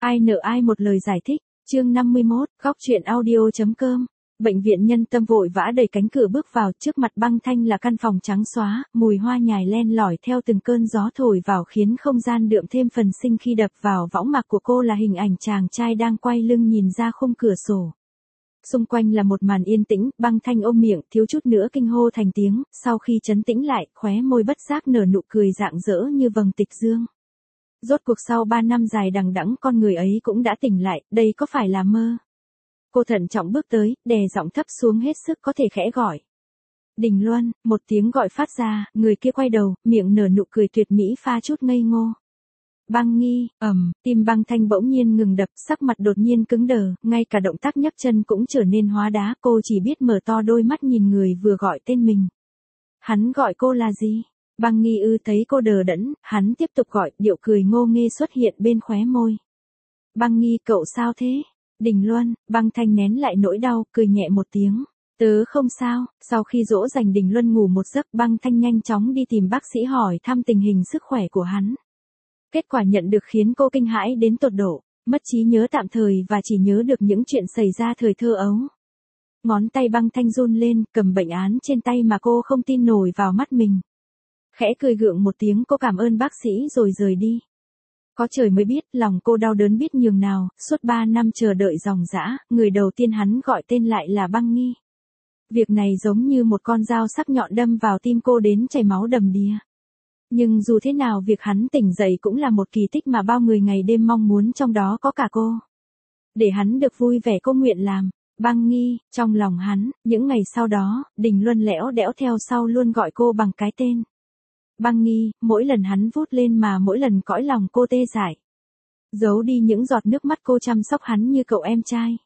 Ai nợ ai một lời giải thích, chương 51, góc truyện audio.com. Bệnh viện Nhân Tâm vội vã đẩy cánh cửa bước vào, trước mặt Băng Thanh là căn phòng trắng xóa, mùi hoa nhài len lỏi theo từng cơn gió thổi vào khiến không gian đượm thêm phần sinh khi đập vào võng mạc của cô là hình ảnh chàng trai đang quay lưng nhìn ra khung cửa sổ. Xung quanh là một màn yên tĩnh, Băng Thanh ôm miệng, thiếu chút nữa kinh hô thành tiếng, sau khi trấn tĩnh lại, khóe môi bất giác nở nụ cười rạng rỡ như vầng tịch dương. Rốt cuộc sau 3 năm dài đằng đẵng con người ấy cũng đã tỉnh lại, đây có phải là mơ? Cô thận trọng bước tới, đè giọng thấp xuống hết sức có thể khẽ gọi. Đình Luân, một tiếng gọi phát ra, người kia quay đầu, miệng nở nụ cười tuyệt mỹ pha chút ngây ngô. Băng Nghi, tim Băng Thanh bỗng nhiên ngừng đập, sắc mặt đột nhiên cứng đờ, ngay cả động tác nhấc chân cũng trở nên hóa đá, cô chỉ biết mở to đôi mắt nhìn người vừa gọi tên mình. Hắn gọi cô là gì? Băng Nghi thấy cô đờ đẫn, hắn tiếp tục gọi, điệu cười ngô nghê xuất hiện bên khóe môi. Băng Nghi, cậu sao thế? Đình Luân, Băng Thanh nén lại nỗi đau, cười nhẹ một tiếng. Tớ không sao. Sau khi dỗ dành Đình Luân ngủ một giấc, Băng Thanh nhanh chóng đi tìm bác sĩ hỏi thăm tình hình sức khỏe của hắn. Kết quả nhận được khiến cô kinh hãi đến tột độ, mất trí nhớ tạm thời và chỉ nhớ được những chuyện xảy ra thời thơ ấu. Ngón tay Băng Thanh run lên, cầm bệnh án trên tay mà cô không tin nổi vào mắt mình. Khẽ cười gượng một tiếng, cô cảm ơn bác sĩ rồi rời đi. Có trời mới biết, lòng cô đau đớn biết nhường nào, suốt 3 năm chờ đợi ròng rã, người đầu tiên hắn gọi tên lại là Băng Nghi. Việc này giống như một con dao sắc nhọn đâm vào tim cô đến chảy máu đầm đìa. Nhưng dù thế nào việc hắn tỉnh dậy cũng là một kỳ tích mà bao người ngày đêm mong muốn, trong đó có cả cô. Để hắn được vui vẻ cô nguyện làm. Băng Nghi, trong lòng hắn, những ngày sau đó, Đình Luân lẽo đẽo theo sau luôn gọi cô bằng cái tên. Băng Nghi, mỗi lần hắn vút lên mà mỗi lần cõi lòng cô tê dại. Giấu đi những giọt nước mắt, cô chăm sóc hắn như cậu em trai.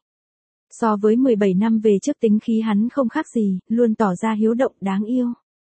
So với 17 năm về trước, tính khí hắn không khác gì, luôn tỏ ra hiếu động đáng yêu.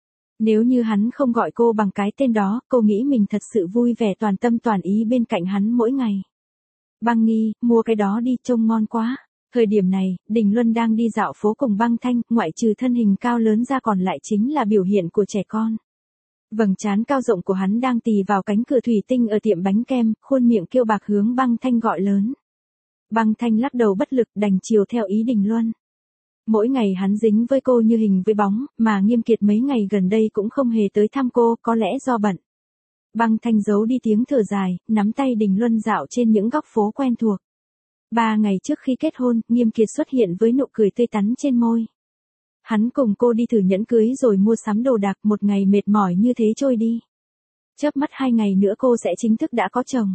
Nếu như hắn không gọi cô bằng cái tên đó, cô nghĩ mình thật sự vui vẻ toàn tâm toàn ý bên cạnh hắn mỗi ngày. Băng Nghi, mua cái đó đi, trông ngon quá. Thời điểm này, Đình Luân đang đi dạo phố cùng Băng Thanh, ngoại trừ thân hình cao lớn ra còn lại chính là biểu hiện của trẻ con. Vầng trán cao rộng của hắn đang tì vào cánh cửa thủy tinh ở tiệm bánh kem, khuôn miệng kiêu bạc hướng Băng Thanh gọi lớn. Băng Thanh lắc đầu bất lực, đành chiều theo ý Đình Luân. Mỗi ngày hắn dính với cô như hình với bóng, mà Nghiêm Kiệt mấy ngày gần đây cũng không hề tới thăm cô, có lẽ do bận. Băng Thanh giấu đi tiếng thở dài, nắm tay Đình Luân dạo trên những góc phố quen thuộc. 3 ngày trước khi kết hôn, Nghiêm Kiệt xuất hiện với nụ cười tươi tắn trên môi. Hắn cùng cô đi thử nhẫn cưới rồi mua sắm đồ đạc, một ngày mệt mỏi như thế trôi đi. Chớp mắt 2 ngày nữa cô sẽ chính thức đã có chồng.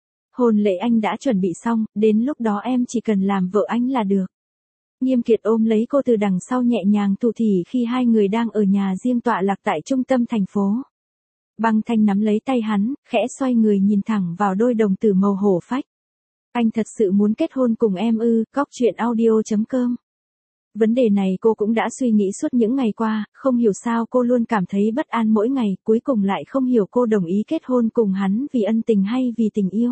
Hôn lễ anh đã chuẩn bị xong, đến lúc đó em chỉ cần làm vợ anh là được. Nghiêm Kiệt ôm lấy cô từ đằng sau nhẹ nhàng thủ thỉ khi hai người đang ở nhà riêng tọa lạc tại trung tâm thành phố. Băng Thanh nắm lấy tay hắn, khẽ xoay người nhìn thẳng vào đôi đồng tử màu hổ phách. Anh thật sự muốn kết hôn cùng em ư? Góc truyện audio.com. Vấn đề này cô cũng đã suy nghĩ suốt những ngày qua, không hiểu sao cô luôn cảm thấy bất an mỗi ngày, cuối cùng lại không hiểu cô đồng ý kết hôn cùng hắn vì ân tình hay vì tình yêu.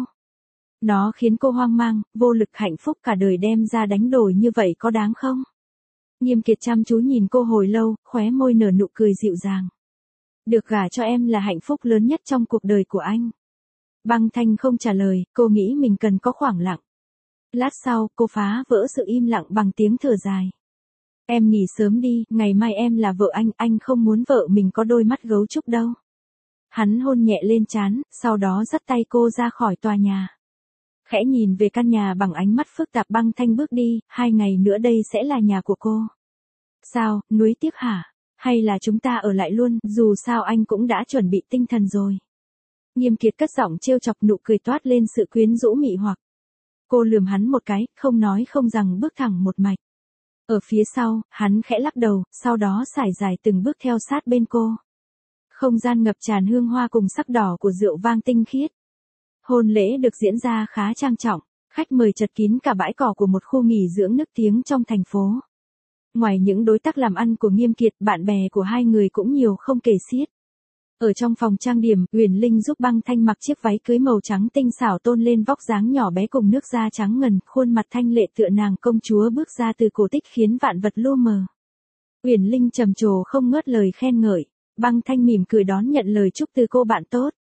Nó khiến cô hoang mang, vô lực, hạnh phúc cả đời đem ra đánh đổi như vậy có đáng không? Nghiêm Kiệt chăm chú nhìn cô hồi lâu, khóe môi nở nụ cười dịu dàng. Được gả cho em là hạnh phúc lớn nhất trong cuộc đời của anh. Băng Thanh không trả lời, cô nghĩ mình cần có khoảng lặng. Lát sau, cô phá vỡ sự im lặng bằng tiếng thở dài. Em nghỉ sớm đi, ngày mai em là vợ anh không muốn vợ mình có đôi mắt gấu trúc đâu. Hắn hôn nhẹ lên trán, sau đó dắt tay cô ra khỏi tòa nhà. Khẽ nhìn về căn nhà bằng ánh mắt phức tạp, Băng Thanh bước đi, 2 ngày nữa đây sẽ là nhà của cô. Sao, nuối tiếc hả? Hay là chúng ta ở lại luôn, dù sao anh cũng đã chuẩn bị tinh thần rồi. Nghiêm Kiệt cất giọng trêu chọc, nụ cười toát lên sự quyến rũ mị hoặc. Cô lườm hắn một cái, không nói không rằng bước thẳng một mạch. Ở phía sau, hắn khẽ lắc đầu, sau đó sải dài từng bước theo sát bên cô. Không gian ngập tràn hương hoa cùng sắc đỏ của rượu vang tinh khiết. Hôn lễ được diễn ra khá trang trọng, khách mời chật kín cả bãi cỏ của một khu nghỉ dưỡng nức tiếng trong thành phố. Ngoài những đối tác làm ăn của Nghiêm Kiệt, bạn bè của hai người cũng nhiều không kể xiết. Ở trong phòng trang điểm, Uyển Linh giúp Băng Thanh mặc chiếc váy cưới màu trắng tinh xảo tôn lên vóc dáng nhỏ bé cùng nước da trắng ngần, khuôn mặt thanh lệ tựa nàng công chúa bước ra từ cổ tích khiến vạn vật lu mờ. Uyển Linh trầm trồ không ngớt lời khen ngợi, Băng Thanh mỉm cười đón nhận lời chúc từ cô bạn tốt.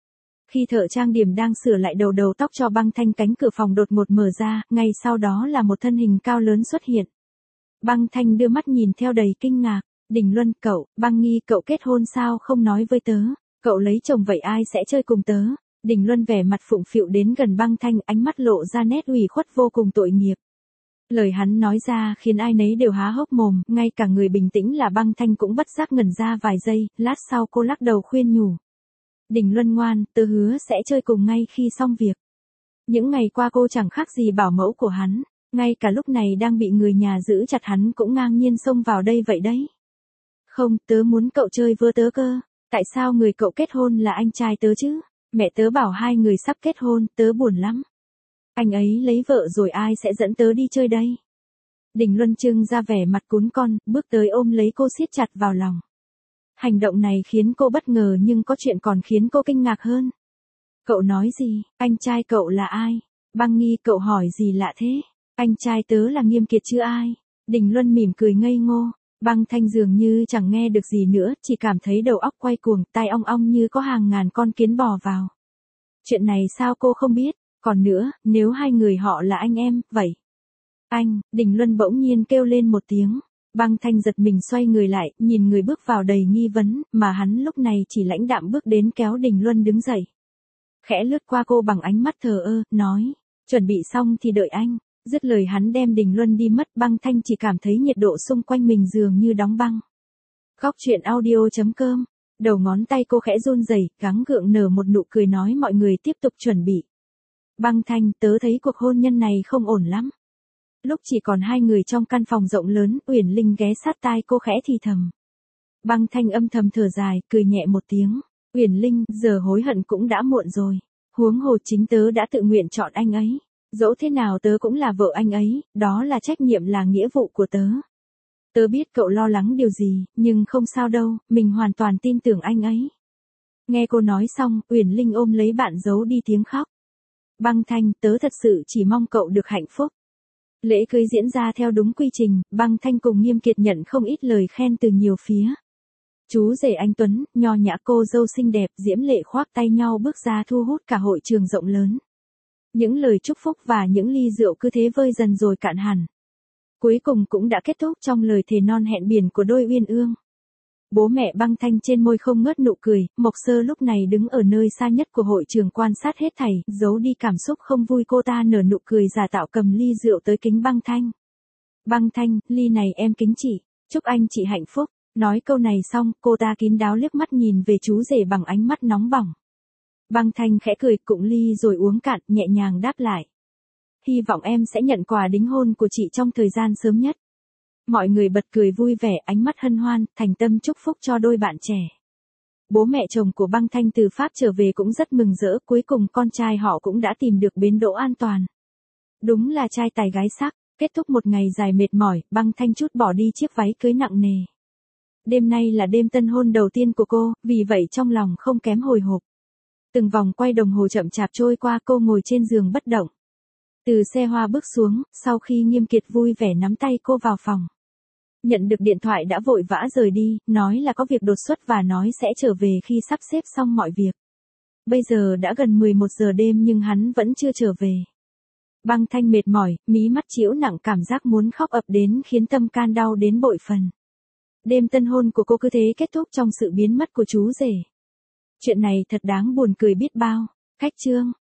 Khi thợ trang điểm đang sửa lại đầu tóc cho Băng Thanh, cánh cửa phòng đột ngột mở ra, ngay sau đó là một thân hình cao lớn xuất hiện. Băng Thanh đưa mắt nhìn theo đầy kinh ngạc. Đình Luân, cậu, Băng Nghi, cậu kết hôn sao không nói với tớ? Cậu lấy chồng vậy ai sẽ chơi cùng tớ? Đình Luân vẻ mặt phụng phịu đến gần Băng Thanh, ánh mắt lộ ra nét ủy khuất vô cùng tội nghiệp. Lời hắn nói ra khiến ai nấy đều há hốc mồm, ngay cả người bình tĩnh là Băng Thanh cũng bất giác ngẩn ra vài giây, lát sau cô lắc đầu khuyên nhủ. Đình Luân ngoan, tớ hứa sẽ chơi cùng ngay khi xong việc. Những ngày qua cô chẳng khác gì bảo mẫu của hắn, ngay cả lúc này đang bị người nhà giữ chặt hắn cũng ngang nhiên xông vào đây vậy đấy. Không, tớ muốn cậu chơi với tớ cơ, tại sao người cậu kết hôn là anh trai tớ chứ? Mẹ tớ bảo hai người sắp kết hôn, tớ buồn lắm. Anh ấy lấy vợ rồi ai sẽ dẫn tớ đi chơi đây? Đình Luân trưng ra vẻ mặt cún con, bước tới ôm lấy cô siết chặt vào lòng. Hành động này khiến cô bất ngờ nhưng có chuyện còn khiến cô kinh ngạc hơn. Cậu nói gì? Anh trai cậu là ai? Băng Nghi, cậu hỏi gì lạ thế? Anh trai tớ là Nghiêm Kiệt chứ ai? Đình Luân mỉm cười ngây ngô. Băng Thanh dường như chẳng nghe được gì nữa, chỉ cảm thấy đầu óc quay cuồng, tai ong ong như có hàng ngàn con kiến bò vào. Chuyện này sao cô không biết? Còn nữa, nếu hai người họ là anh em, vậy. Anh, Đình Luân bỗng nhiên kêu lên một tiếng. Băng Thanh giật mình xoay người lại, nhìn người bước vào đầy nghi vấn, mà hắn lúc này chỉ lãnh đạm bước đến kéo Đình Luân đứng dậy. Khẽ lướt qua cô bằng ánh mắt thờ ơ, nói, chuẩn bị xong thì đợi anh. Dứt lời hắn đem Đình Luân đi mất. Băng Thanh chỉ cảm thấy nhiệt độ xung quanh mình dường như đóng băng. Góc truyện audio.com. Đầu ngón tay cô khẽ run rẩy, gắng gượng nở một nụ cười nói mọi người tiếp tục chuẩn bị. Băng Thanh, tớ thấy cuộc hôn nhân này không ổn lắm. Lúc chỉ còn hai người trong căn phòng rộng lớn, Uyển Linh ghé sát tai cô khẽ thì thầm. Băng Thanh âm thầm thở dài, cười nhẹ một tiếng. Uyển Linh, giờ hối hận cũng đã muộn rồi. Huống hồ chính tớ đã tự nguyện chọn anh ấy. Dẫu thế nào tớ cũng là vợ anh ấy, đó là trách nhiệm là nghĩa vụ của tớ. Tớ biết cậu lo lắng điều gì, nhưng không sao đâu, mình hoàn toàn tin tưởng anh ấy. Nghe cô nói xong, Uyển Linh ôm lấy bạn giấu đi tiếng khóc. Băng Thanh, tớ thật sự chỉ mong cậu được hạnh phúc. Lễ cưới diễn ra theo đúng quy trình, Băng Thanh cùng Nghiêm Kiệt nhận không ít lời khen từ nhiều phía. Chú rể anh Tuấn, nho nhã, cô dâu xinh đẹp, diễm lệ khoác tay nhau bước ra thu hút cả hội trường rộng lớn. Những lời chúc phúc và những ly rượu cứ thế vơi dần rồi cạn hẳn. Cuối cùng cũng đã kết thúc trong lời thề non hẹn biển của đôi uyên ương. Bố mẹ Băng Thanh trên môi không ngớt nụ cười, Mộc Sơ lúc này đứng ở nơi xa nhất của hội trường quan sát hết thảy, giấu đi cảm xúc không vui cô ta nở nụ cười giả tạo cầm ly rượu tới kính Băng Thanh. Băng Thanh, ly này em kính chị, chúc anh chị hạnh phúc. Nói câu này xong, cô ta kín đáo liếc mắt nhìn về chú rể bằng ánh mắt nóng bỏng. Băng Thanh khẽ cười cụng ly rồi uống cạn, nhẹ nhàng đáp lại. Hy vọng em sẽ nhận quà đính hôn của chị trong thời gian sớm nhất. Mọi người bật cười vui vẻ, ánh mắt hân hoan, thành tâm chúc phúc cho đôi bạn trẻ. Bố mẹ chồng của Băng Thanh từ Pháp trở về cũng rất mừng rỡ, cuối cùng con trai họ cũng đã tìm được bến đỗ an toàn. Đúng là trai tài gái sắc, kết thúc một ngày dài mệt mỏi, Băng Thanh trút bỏ đi chiếc váy cưới nặng nề. Đêm nay là đêm tân hôn đầu tiên của cô, vì vậy trong lòng không kém hồi hộp. Từng vòng quay đồng hồ chậm chạp trôi qua, cô ngồi trên giường bất động. Từ xe hoa bước xuống, sau khi Nghiêm Kiệt vui vẻ nắm tay cô vào phòng. Nhận được điện thoại đã vội vã rời đi, nói là có việc đột xuất và nói sẽ trở về khi sắp xếp xong mọi việc. Bây giờ đã gần 11 giờ đêm nhưng hắn vẫn chưa trở về. Băng Thanh mệt mỏi, mí mắt chĩu nặng, cảm giác muốn khóc ập đến khiến tâm can đau đến bội phần. Đêm tân hôn của cô cứ thế kết thúc trong sự biến mất của chú rể. Chuyện này thật đáng buồn cười biết bao. Khách chương.